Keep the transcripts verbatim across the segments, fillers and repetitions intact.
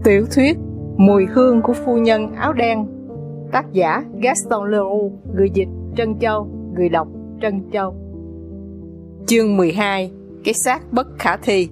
Tiểu thuyết Mùi hương của phu nhân áo đen. Tác giả Gaston Leroux. Người dịch Trân Châu. Người đọc Trân Châu. Chương mười hai. Cái xác bất khả thi.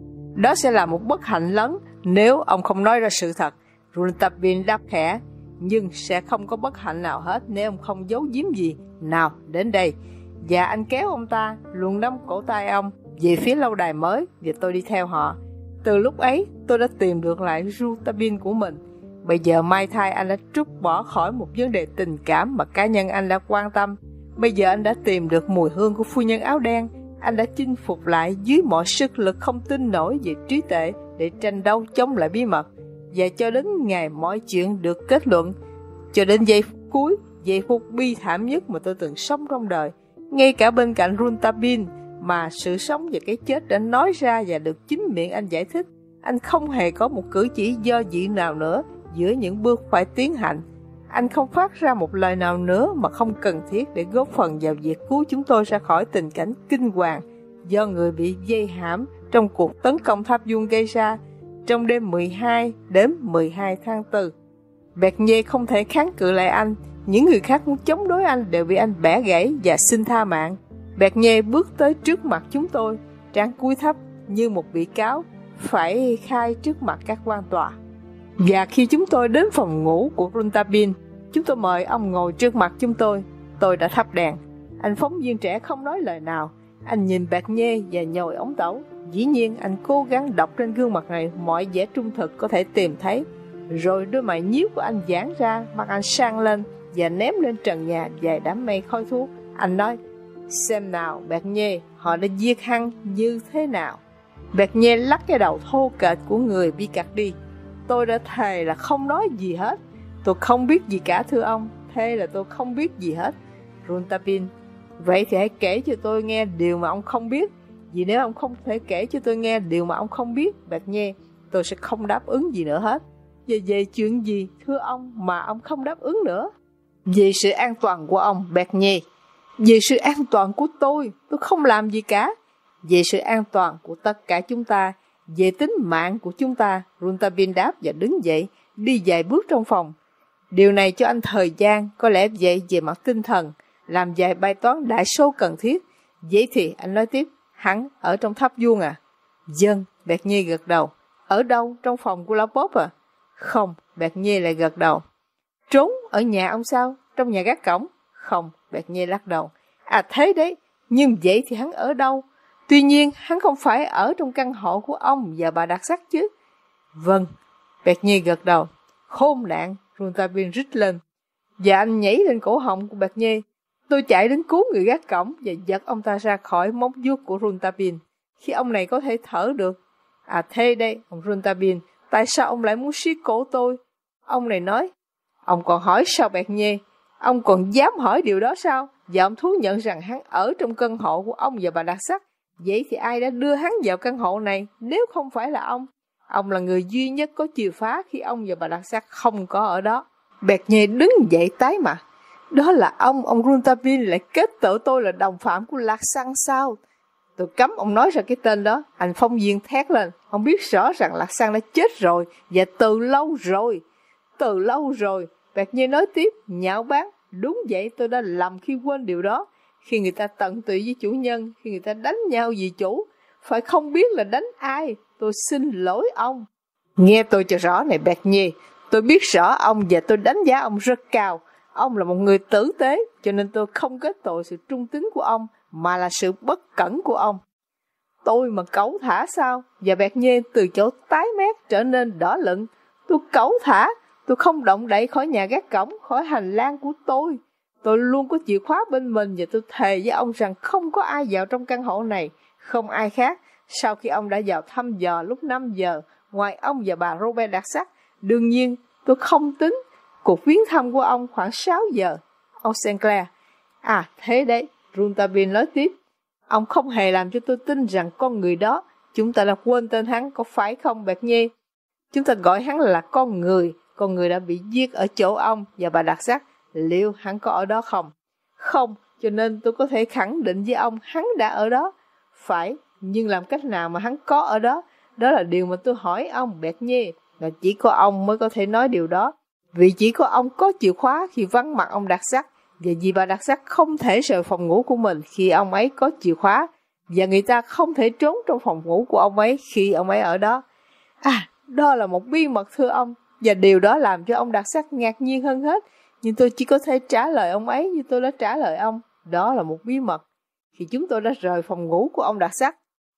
Đó sẽ là một bất hạnh lớn nếu ông không nói ra sự thật. Rontabin đáp khẽ. Nhưng sẽ không có bất hạnh nào hết nếu ông không giấu giếm gì. Nào, đến đây. Và anh kéo ông ta, luồn nắm cổ tay ông về phía lâu đài mới, và tôi đi theo họ. Từ lúc ấy, tôi đã tìm được lại Rontabin của mình. Bây giờ may thay anh đã trút bỏ khỏi một vấn đề tình cảm mà cá nhân anh đã quan tâm. Bây giờ anh đã tìm được mùi hương của phu nhân áo đen. Anh đã chinh phục lại dưới mọi sức lực không tin nổi về trí tuệ để tranh đấu chống lại bí mật. Và cho đến ngày mọi chuyện được kết luận, cho đến giây phút cuối, giây phút bi thảm nhất mà tôi từng sống trong đời, ngay cả bên cạnh Rontabin mà sự sống và cái chết đã nói ra và được chính miệng anh giải thích, anh không hề có một cử chỉ do dự nào nữa giữa những bước phải tiến hành. Anh không phát ra một lời nào nữa mà không cần thiết để góp phần vào việc cứu chúng tôi ra khỏi tình cảnh kinh hoàng do người bị dây hãm trong cuộc tấn công Tháp Vuông gây ra trong đêm mười hai đến mười hai tháng tư. Bernier không thể kháng cự lại anh. Những người khác muốn chống đối anh đều bị anh bẻ gãy và xin tha mạng. Bernier bước tới trước mặt chúng tôi, trán cúi thấp như một bị cáo phải khai trước mặt các quan tòa. Và khi chúng tôi đến phòng ngủ của Rontabin, chúng tôi mời ông ngồi trước mặt chúng tôi. Tôi đã thắp đèn. Anh phóng viên trẻ không nói lời nào. Anh nhìn Bernier và nhồi ống tẩu. Dĩ nhiên anh cố gắng đọc trên gương mặt này mọi vẻ trung thực có thể tìm thấy. Rồi đôi mày nhíu của anh giãn ra, mặt anh sang lên và ném lên trần nhà vài đám mây khói thuốc. Anh nói: "Xem nào Bernier, họ đã giết hắn như thế nào?" Bernier lắc cái đầu thô kệch của người bị cắt đi. Tôi đã thề là không nói gì hết. Tôi không biết gì cả thưa ông. Thế là tôi không biết gì hết. Rontabin: "Vậy thì hãy kể cho tôi nghe điều mà ông không biết. Vì nếu ông không thể kể cho tôi nghe điều mà ông không biết, Bernier, tôi sẽ không đáp ứng gì nữa hết." "Và về chuyện gì, thưa ông, mà ông không đáp ứng nữa?" "Về sự an toàn của ông, Bernier." "Về sự an toàn của tôi, tôi không làm gì cả." "Về sự an toàn của tất cả chúng ta, về tính mạng của chúng ta." Rontabin đáp và đứng dậy, đi vài bước trong phòng. "Điều này cho anh thời gian, có lẽ vậy về mặt tinh thần, làm vài bài toán đại số cần thiết. Vậy thì," anh nói tiếp, "hắn ở trong Tháp Vuông à?" "Vâng," Bernier gật đầu. "Ở đâu, trong phòng của lão Bob à?" "Không," Bernier lại gật đầu. "Trốn ở nhà ông sao, trong nhà gác cổng?" "Không," Bernier lắc đầu. "À thế đấy, nhưng vậy thì hắn ở đâu? Tuy nhiên hắn không phải ở trong căn hộ của ông và bà Đặc Sắc chứ?" "Vâng," Bernier gật đầu. "Khốn nạn!" Rontabin rít lên. Và anh nhảy lên cổ họng của Bernier. Tôi chạy đến cứu người gác cổng và giật ông ta ra khỏi móng vuốt của Rontabin. Khi ông này có thể thở được. "À thế đây, ông Rontabin, tại sao ông lại muốn siết cổ tôi?" Ông này nói. "Ông còn hỏi sao Bernier? Ông còn dám hỏi điều đó sao?" Và ông thú nhận rằng hắn ở trong căn hộ của ông và bà Đặc Sắc. "Vậy thì ai đã đưa hắn vào căn hộ này nếu không phải là ông? Ông là người duy nhất có chìa khóa khi ông và bà Đặc Sắc không có ở đó." Bernier đứng dậy tái mặt. "Đó là ông, ông Rontabin lại kết tội tôi là đồng phạm của Lạc Sang sao?" "Tôi cấm ông nói ra cái tên đó." Anh phóng viên thét lên. "Ông biết rõ rằng Lạc Sang đã chết rồi, và từ lâu rồi." "Từ lâu rồi," Bernier nói tiếp, nhạo báng. "Đúng vậy, tôi đã lầm khi quên điều đó. Khi người ta tận tụy với chủ nhân, khi người ta đánh nhau vì chủ, phải không biết là đánh ai. Tôi xin lỗi ông." "Nghe tôi cho rõ này Bernier, tôi biết rõ ông và tôi đánh giá ông rất cao. Ông là một người tử tế, cho nên tôi không kết tội sự trung tín của ông, mà là sự bất cẩn của ông." "Tôi mà cẩu thả sao?" Và Bernier từ chỗ tái mét trở nên đỏ lựng. "Tôi cẩu thả? Tôi không động đậy khỏi nhà gác cổng, khỏi hành lang của tôi. Tôi luôn có chìa khóa bên mình, và tôi thề với ông rằng không có ai vào trong căn hộ này, không ai khác. Sau khi ông đã vào thăm dò lúc năm giờ, ngoài ông và bà Robert Đặc Sắc, đương nhiên tôi không tính cuộc viếng thăm của ông khoảng sáu giờ. Ông Sinclair." "À thế đấy," Rontabin nói tiếp. "Ông không hề làm cho tôi tin rằng con người đó, chúng ta đã quên tên hắn, có phải không Bernier? Chúng ta gọi hắn là con người, con người đã bị giết ở chỗ ông và bà Đặc Sắc. Liệu hắn có ở đó không?" "Không, cho nên tôi có thể khẳng định với ông hắn đã ở đó." "Phải, nhưng làm cách nào mà hắn có ở đó? Đó là điều mà tôi hỏi ông Bernier. Và chỉ có ông mới có thể nói điều đó, vì chỉ có ông có chìa khóa khi vắng mặt ông Đặc Sắc, và vì bà Đặc Sắc không thể rời phòng ngủ của mình khi ông ấy có chìa khóa, và người ta không thể trốn trong phòng ngủ của ông ấy khi ông ấy ở đó. À, đó là một bí mật thưa ông, và điều đó làm cho ông Đặc Sắc ngạc nhiên hơn hết. Nhưng tôi chỉ có thể trả lời ông ấy như tôi đã trả lời ông. Đó là một bí mật. Khi chúng tôi đã rời phòng ngủ của ông Đặc Sắc,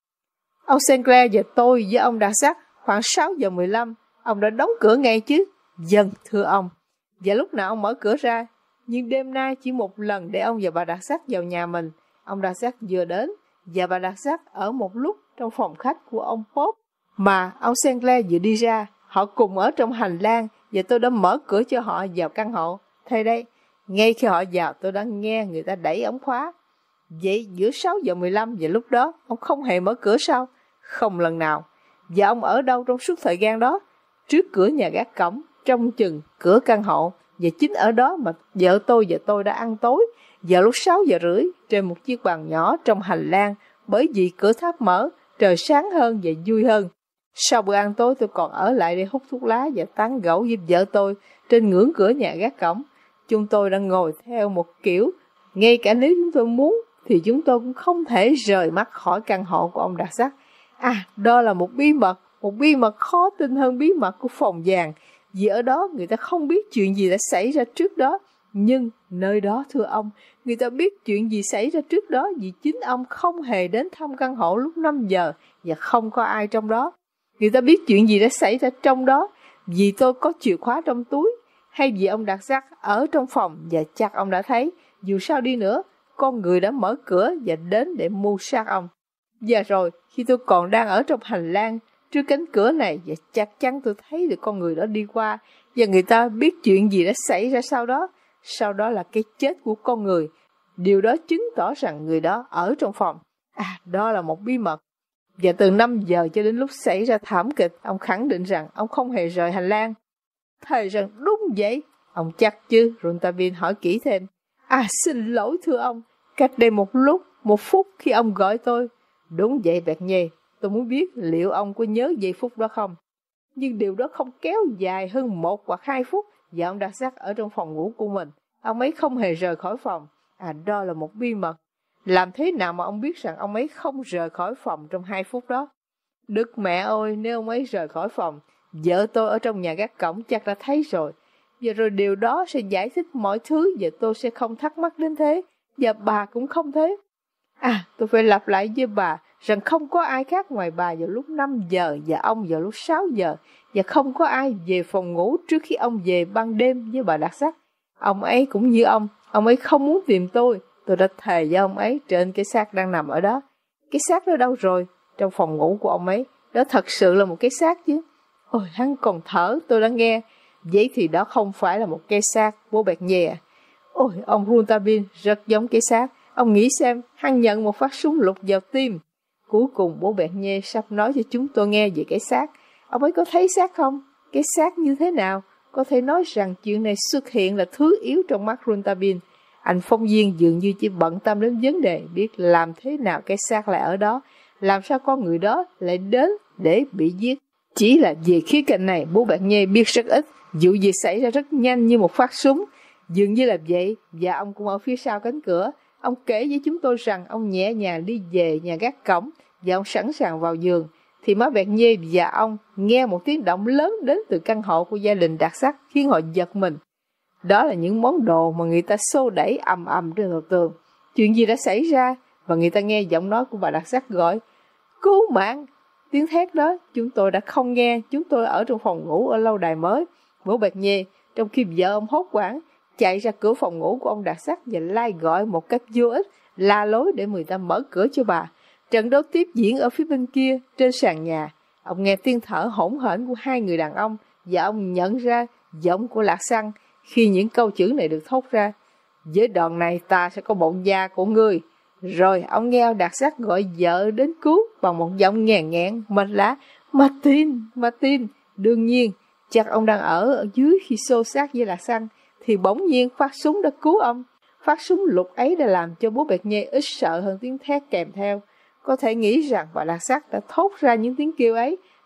ông Sinclair và tôi với ông Đặc Sắc khoảng sáu giờ mười lăm, ông đã đóng cửa ngay chứ? Vâng, thưa ông. Và lúc nào ông mở cửa ra? Nhưng đêm nay chỉ một lần để ông và bà Đặc Sắc vào nhà mình. Ông Đặc Sắc vừa đến, và bà Đặc Sắc ở một lúc trong phòng khách của ông Pop, mà ông Sinclair vừa đi ra. Họ cùng ở trong hành lang, và tôi đã mở cửa cho họ vào căn hộ. Thế đây, ngay khi họ vào tôi đã nghe người ta đẩy ống khóa. Vậy giữa sáu giờ mười lăm và lúc đó, ông không hề mở cửa sao? Không lần nào. Và ông ở đâu trong suốt thời gian đó? Trước cửa nhà gác cổng, trong chừng cửa căn hộ. Và chính ở đó mà vợ tôi và tôi đã ăn tối vào lúc sáu giờ rưỡi trên một chiếc bàn nhỏ trong hành lang, bởi vì cửa tháp mở, trời sáng hơn và vui hơn. Sau bữa ăn tối tôi còn ở lại để hút thuốc lá và tán gẫu với vợ tôi trên ngưỡng cửa nhà gác cổng. Chúng tôi đã ngồi theo một kiểu, ngay cả nếu chúng tôi muốn thì chúng tôi cũng không thể rời mắt khỏi căn hộ của ông Đặc Sắc. À, đó là một bí mật, một bí mật khó tin hơn bí mật của phòng vàng, vì ở đó người ta không biết chuyện gì đã xảy ra trước đó. Nhưng nơi đó thưa ông, người ta biết chuyện gì xảy ra trước đó vì chính ông không hề đến thăm căn hộ lúc năm giờ và không có ai trong đó. Người ta biết chuyện gì đã xảy ra trong đó vì tôi có chìa khóa trong túi, hay vì ông Đặc Sắc ở trong phòng và chắc ông đã thấy. Dù sao đi nữa, con người đã mở cửa và đến để mưu sát ông. Và rồi, khi tôi còn đang ở trong hành lang trước cánh cửa này, và chắc chắn tôi thấy được con người đó đi qua, và người ta biết chuyện gì đã xảy ra sau đó. Sau đó là cái chết của con người. Điều đó chứng tỏ rằng người đó ở trong phòng. À, đó là một bí mật. Và từ năm giờ cho đến lúc xảy ra thảm kịch, ông khẳng định rằng ông không hề rời hành lang. Thầy rằng đúng vậy. Ông chắc chứ? Rouletabille hỏi kỹ thêm. À, xin lỗi thưa ông, cách đây một lúc, một phút khi ông gọi tôi. Đúng vậy Bernier, tôi muốn biết liệu ông có nhớ giây phút đó không? Nhưng điều đó không kéo dài hơn một hoặc hai phút, và ông Đặc Sắc ở trong phòng ngủ của mình. Ông ấy không hề rời khỏi phòng. À, đó là một bí mật. Làm thế nào mà ông biết rằng ông ấy không rời khỏi phòng trong hai phút đó? Đức mẹ ơi, nếu ông ấy rời khỏi phòng, vợ tôi ở trong nhà gác cổng chắc đã thấy rồi. Và rồi điều đó sẽ giải thích mọi thứ, và tôi sẽ không thắc mắc đến thế, và bà cũng không thế. À, tôi phải lặp lại với bà rằng không có ai khác ngoài bà vào lúc năm giờ và ông vào lúc sáu giờ, và không có ai về phòng ngủ trước khi ông về ban đêm với bà Đặc Sắc. Ông ấy cũng như ông, ông ấy không muốn tìm tôi. Tôi đã thề với ông ấy trên cái xác đang nằm ở đó. Cái xác đó đâu rồi? Trong phòng ngủ của ông ấy. Đó thật sự là một cái xác chứ. Ôi, hắn còn thở, tôi đã nghe. Vậy thì đó không phải là một cái xác, bố Bernier. Ôi, ông Rouletabille rất giống cái xác. Ông nghĩ xem, hắn nhận một phát súng lục vào tim. Cuối cùng bố Bernier sắp nói cho chúng tôi nghe về cái xác. Ông ấy có thấy xác không? Cái xác như thế nào? Có thể nói rằng chuyện này xuất hiện là thứ yếu trong mắt Rouletabille. Anh phóng viên dường như chỉ bận tâm đến vấn đề biết làm thế nào cái xác lại ở đó, làm sao con người đó lại đến để bị giết. Chỉ là về khía cạnh này, bố Bernier biết rất ít. Vụ việc xảy ra rất nhanh như một phát súng, dường như là vậy, và ông cũng ở phía sau cánh cửa. Ông kể với chúng tôi rằng ông nhẹ nhàng đi về nhà gác cổng và ông sẵn sàng vào giường, thì má Bernier và ông nghe một tiếng động lớn đến từ căn hộ của gia đình Đặc Sắc, khiến họ giật mình. Đó là những món đồ mà người ta xô đẩy ầm ầm trên đầu tường. Chuyện gì đã xảy ra? Và người ta nghe giọng nói của bà Đặc Sắc gọi cứu mạng. Tiếng thét đó chúng tôi đã không nghe. Chúng tôi ở trong phòng ngủ ở lâu đài mới. Bố Bernier, trong khi vợ ông hốt hoảng, chạy ra cửa phòng ngủ của ông Đặc Sắc và lai gọi một cách vô ích, la lối để người ta mở cửa cho bà. Trận đấu tiếp diễn ở phía bên kia, trên sàn nhà. Ông nghe tiếng thở hỗn hển của hai người đàn ông, và ông nhận ra giọng của Lạc Săng khi những câu chữ này được thốt ra. Với đòn này ta sẽ có bộn da của ngươi. Rồi ông nghe Đặc Sắc gọi vợ đến cứu bằng một giọng ngàn nghẹn, mệt lã. Martin, Martin. Đương nhiên, chắc ông đang ở, ở dưới khi xô xát với Lạc Săng, thì bỗng nhiên phát súng đã cứu ông. Phát súng lục ấy đã làm cho bố Bernier ít sợ hơn tiếng thét kèm theo. Có thể nghĩ rằng bà Đặc Sắc đã thốt ra những tiếng kêu ấy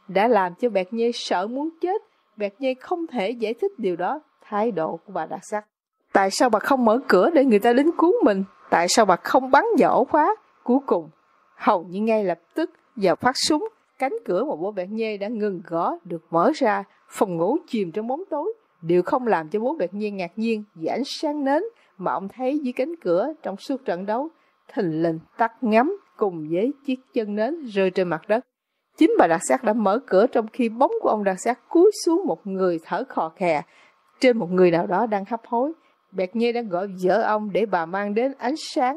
đã làm cho Bẹt Nhê sợ muốn chết. Bẹt Nhê không thể giải thích điều đó. Thái độ của bà đặc sắc. Tại sao bà không mở cửa để người ta đến cứu mình? Tại sao bà không bắn vào ổ khóa? Cuối cùng, hầu như ngay lập tức vào phát súng, cánh cửa mà bố Bẹt Nhê đã ngừng gõ được mở ra. Phòng ngủ chìm trong bóng tối. Điều không làm cho bố Bẹt Nhê ngạc nhiên vì ánh sáng nến mà ông thấy dưới cánh cửa trong suốt trận đấu thình lình tắt ngấm cùng với chiếc chân nến rơi trên mặt đất. Chính bà đặc sắc đã mở cửa trong khi bóng của ông đặc sắc cúi xuống một người thở khò khè trên một người nào đó đang hấp hối. Bẹt Nhê đã gọi vợ ông để bà mang đến ánh sáng.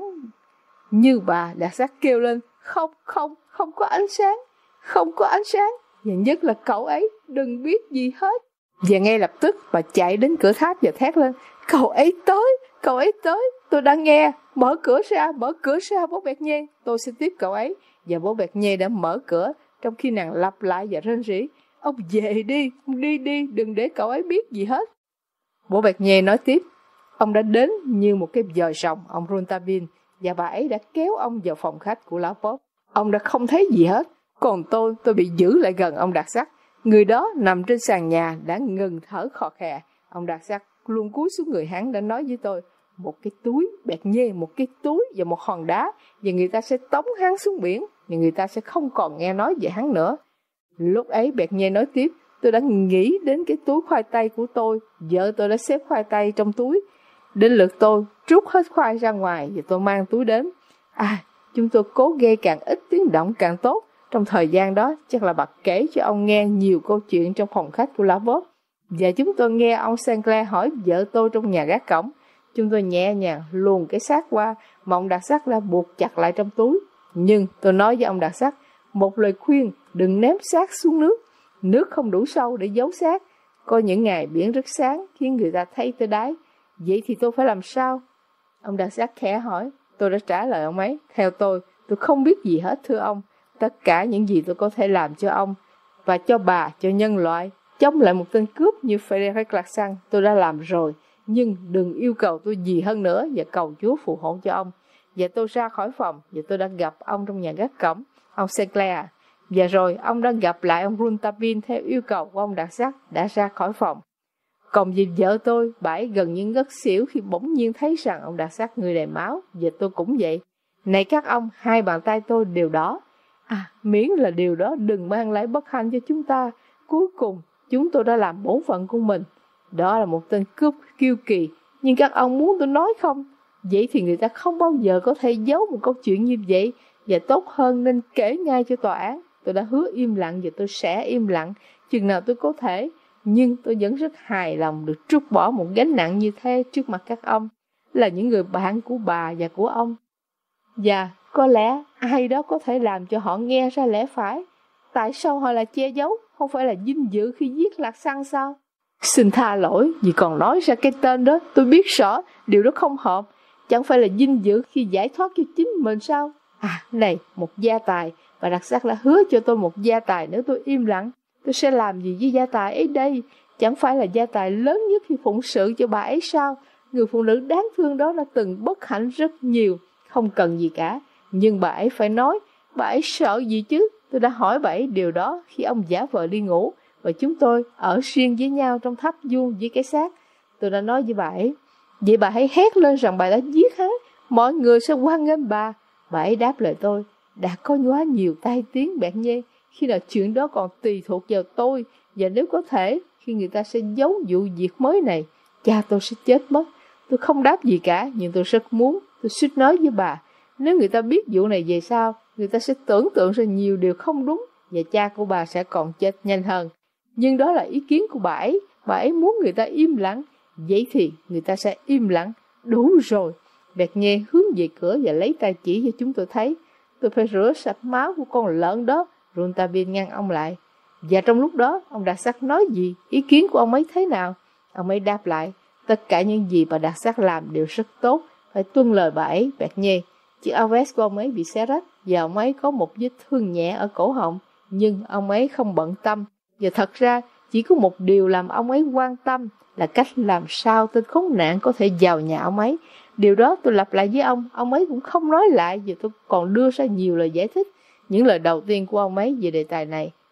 Như bà đặc sắc kêu lên, không, không, không có ánh sáng, không có ánh sáng. Và nhất là cậu ấy đừng biết gì hết. Và ngay lập tức bà chạy đến cửa tháp và thét lên, cậu ấy tới, cậu ấy tới, tôi đang nghe, mở cửa ra, mở cửa ra bố Bẹt Nhê, tôi sẽ tiếp cậu ấy. Và bố Bẹt Nhê đã mở cửa, trong khi nàng lặp lại và rên rỉ, ông về đi, đi đi, đừng để cậu ấy biết gì hết. Bố Bẹt Nhê nói tiếp, ông đã đến như một cái vòi rồng, ông Rontabin, và bà ấy đã kéo ông vào phòng khách của lão Bob. Ông đã không thấy gì hết, còn tôi, tôi bị giữ lại gần ông đặc sắc. Người đó nằm trên sàn nhà đã ngừng thở khò khè. Ông đặc sắc luôn cúi xuống người hắn đã nói với tôi, một cái túi, Bẹt Nhê, một cái túi và một hòn đá, và người ta sẽ tống hắn xuống biển, và người ta sẽ không còn nghe nói về hắn nữa. Lúc ấy Bẹt Nhê nói tiếp, tôi đã nghĩ đến cái túi khoai tây của tôi, vợ tôi đã xếp khoai tây trong túi. Đến lượt tôi, trút hết khoai ra ngoài và tôi mang túi đến. À, chúng tôi cố gây càng ít tiếng động càng tốt. Trong thời gian đó, chắc là bà kể cho ông nghe nhiều câu chuyện trong phòng khách của lão Bob. Và chúng tôi nghe ông Sinclair hỏi vợ tôi trong nhà gác cổng. Chúng tôi nhẹ nhàng luồn cái xác qua mà ông đặc sắc đã buộc chặt lại trong túi. Nhưng tôi nói với ông đặc sắc, một lời khuyên đừng ném xác xuống nước. Nước không đủ sâu để giấu xác. Có những ngày biển rất sáng khiến người ta thấy tới đáy. Vậy thì tôi phải làm sao? Ông đặc sắc khẽ hỏi. Tôi đã trả lời ông ấy. Theo tôi, tôi không biết gì hết thưa ông. Tất cả những gì tôi có thể làm cho ông và cho bà, cho nhân loại, chống lại một tên cướp như Frederick Larsan, tôi đã làm rồi. Nhưng đừng yêu cầu tôi gì hơn nữa và cầu Chúa phù hộ cho ông. Và tôi ra khỏi phòng và tôi đã gặp ông trong nhà gác cổng, ông Sinclair. Và rồi ông đã gặp lại ông Rontabin theo yêu cầu của ông đặc sắc đã ra khỏi phòng. Còn vì vợ tôi, bà ấy gần như ngất xỉu khi bỗng nhiên thấy rằng ông đặc sắc người đầy máu, và tôi cũng vậy. Này các ông, hai bàn tay tôi đều đỏ. À, miễn là điều đó đừng mang lại bất hạnh cho chúng ta. Cuối cùng, chúng tôi đã làm bổn phận của mình. Đó là một tên cướp kiêu kỳ. Nhưng các ông muốn tôi nói không? Vậy thì người ta không bao giờ có thể giấu một câu chuyện như vậy. Và tốt hơn nên kể ngay cho tòa án. Tôi đã hứa im lặng và tôi sẽ im lặng chừng nào tôi có thể. Nhưng tôi vẫn rất hài lòng được trút bỏ một gánh nặng như thế trước mặt các ông. Là những người bạn của bà và của ông. Và có lẽ ai đó có thể làm cho họ nghe ra lẽ phải. Tại sao họ lại che giấu? Không phải là vinh dự khi giết Larsan sao? Xin tha lỗi vì còn nói ra cái tên đó. Tôi biết rõ điều đó không hợp. Chẳng phải là vinh dự khi giải thoát cho chính mình sao? À này, một gia tài. Và đặc sắc đã hứa cho tôi một gia tài nếu tôi im lặng. Tôi sẽ làm gì với gia tài ấy đây? Chẳng phải là gia tài lớn nhất khi phụng sự cho bà ấy sao? Người phụ nữ đáng thương đó đã từng bất hạnh rất nhiều. Không cần gì cả. Nhưng bà ấy phải nói. Bà ấy sợ gì chứ? Tôi đã hỏi bà ấy điều đó khi ông giả vờ đi ngủ. Và chúng tôi ở riêng với nhau trong tháp vuông với cái xác. Tôi đã nói với bà ấy. Vậy bà hãy hét lên rằng bà đã giết hắn. Mọi người sẽ hoan nghênh bà. Bà ấy đáp lời tôi. Đã có quá nhiều tai tiếng Bẹt Nhê. Khi nào chuyện đó còn tùy thuộc vào tôi. Và nếu có thể, khi người ta sẽ giấu vụ việc mới này, cha tôi sẽ chết mất. Tôi không đáp gì cả, nhưng tôi rất muốn. Tôi suýt nói với bà. Nếu người ta biết vụ này về sau, người ta sẽ tưởng tượng ra nhiều điều không đúng. Và cha của bà sẽ còn chết nhanh hơn. Nhưng đó là ý kiến của bà ấy. Bà ấy muốn người ta im lặng. Vậy thì người ta sẽ im lặng. Đủ rồi. Bẹt Nhê hướng về cửa và lấy tay chỉ cho chúng tôi thấy. Tôi phải rửa sạch máu của con lợn đó. Rontabin ngăn ông lại. Và trong lúc đó, ông đặc sắc nói gì? Ý kiến của ông ấy thế nào? Ông ấy đáp lại. Tất cả những gì bà đặc sắc làm đều rất tốt. Phải tuân lời bà ấy, Bẹt Nhê. Chiếc áo vest của ông ấy bị xé rách. Và ông ấy có một vết thương nhẹ ở cổ họng. Nhưng ông ấy không bận tâm. Và thật ra, chỉ có một điều làm ông ấy quan tâm là cách làm sao tên khốn nạn có thể vào nhà ông ấy. Điều đó tôi lặp lại với ông. Ông ấy cũng không nói lại. Và tôi còn đưa ra nhiều lời giải thích. Những lời đầu tiên của ông ấy về đề tài này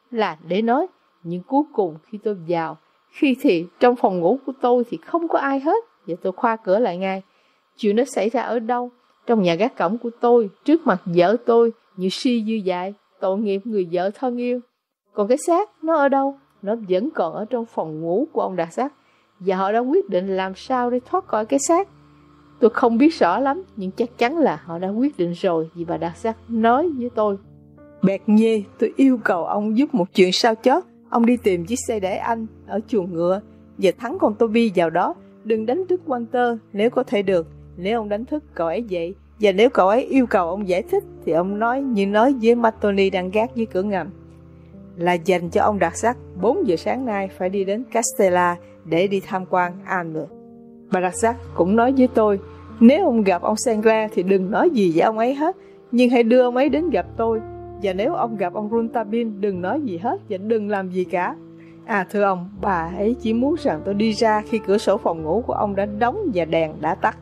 là để nói. Nhưng cuối cùng khi tôi vào, khi thì trong phòng ngủ của tôi thì không có ai hết, và tôi khóa cửa lại ngay. Chuyện đó xảy ra ở đâu? Trong nhà gác cổng của tôi, trước mặt vợ tôi, như si như dại, tội nghiệp người vợ thân yêu. Còn cái xác, nó ở đâu? Nó vẫn còn ở trong phòng ngủ của ông Đạt Sắc, và họ đã quyết định làm sao để thoát khỏi cái xác. Tôi không biết rõ lắm, nhưng chắc chắn là họ đã quyết định rồi, vì bà Đạt Sắc nói với tôi. Bẹt nhê, tôi yêu cầu ông giúp một chuyện sao chót. Ông đi tìm chiếc xe để anh ở chuồng ngựa, và thắng con Toby vào đó. Đừng đánh thức Walter nếu có thể được. Nếu ông đánh thức cậu ấy dậy, và nếu cậu ấy yêu cầu ông giải thích, thì ông nói như nói với Matoni đang gác dưới cửa ngầm, là dành cho ông Đạt Sắc bốn giờ sáng nay phải đi đến Castella để đi tham quan Anne. Bà Đạt Sắc cũng nói với tôi, nếu ông gặp ông Sinclair thì đừng nói gì với ông ấy hết, nhưng hãy đưa ông ấy đến gặp tôi. Và nếu ông gặp ông Rouletabille, đừng nói gì hết và đừng làm gì cả. À thưa ông, bà ấy chỉ muốn rằng tôi đi ra khi cửa sổ phòng ngủ của ông đã đóng và đèn đã tắt.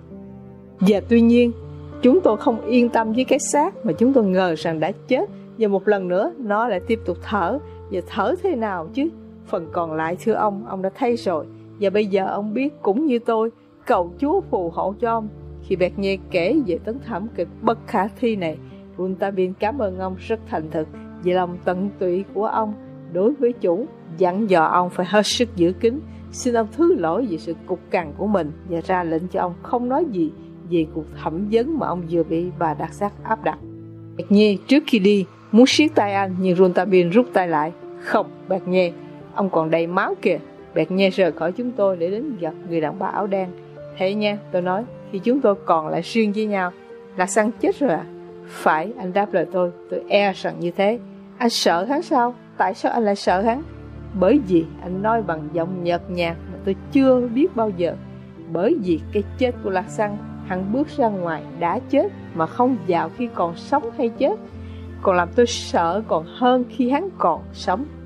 Và tuy nhiên, chúng tôi không yên tâm với cái xác mà chúng tôi ngờ rằng đã chết, và một lần nữa nó lại tiếp tục thở. Và thở thế nào chứ? Phần còn lại thưa ông, ông đã thấy rồi. Và bây giờ ông biết cũng như tôi, cầu Chúa phù hộ cho ông. Khi Bernier kể về tấn thảm kịch bất khả thi này, Rouletabille cảm ơn ông rất thành thực về lòng tận tụy của ông đối với chủ, dặn dò ông phải hết sức giữ kín, xin ông thứ lỗi về sự cục cằn của mình, và ra lệnh cho ông không nói gì về cuộc thẩm vấn mà ông vừa bị bà Đạt Sắc áp đặt. Bernier trước khi đi muốn siết tay anh, nhưng Rouletabille rút tay lại. Không, Bernier, ông còn đầy máu kìa. Bernier rời khỏi chúng tôi để đến gặp người đàn bà áo đen. Thế nha, tôi nói, khi chúng tôi còn lại riêng với nhau. Là Săn chết rồi à? Phải, anh đáp lời tôi, tôi e rằng như thế. Anh sợ hắn sao? Tại sao anh lại sợ hắn? Bởi vì anh nói bằng giọng nhợt nhạt mà tôi chưa biết bao giờ. Bởi vì cái chết của Lạc Săn, hắn bước ra ngoài đã chết mà không vào khi còn sống hay chết. Còn làm tôi sợ còn hơn khi hắn còn sống.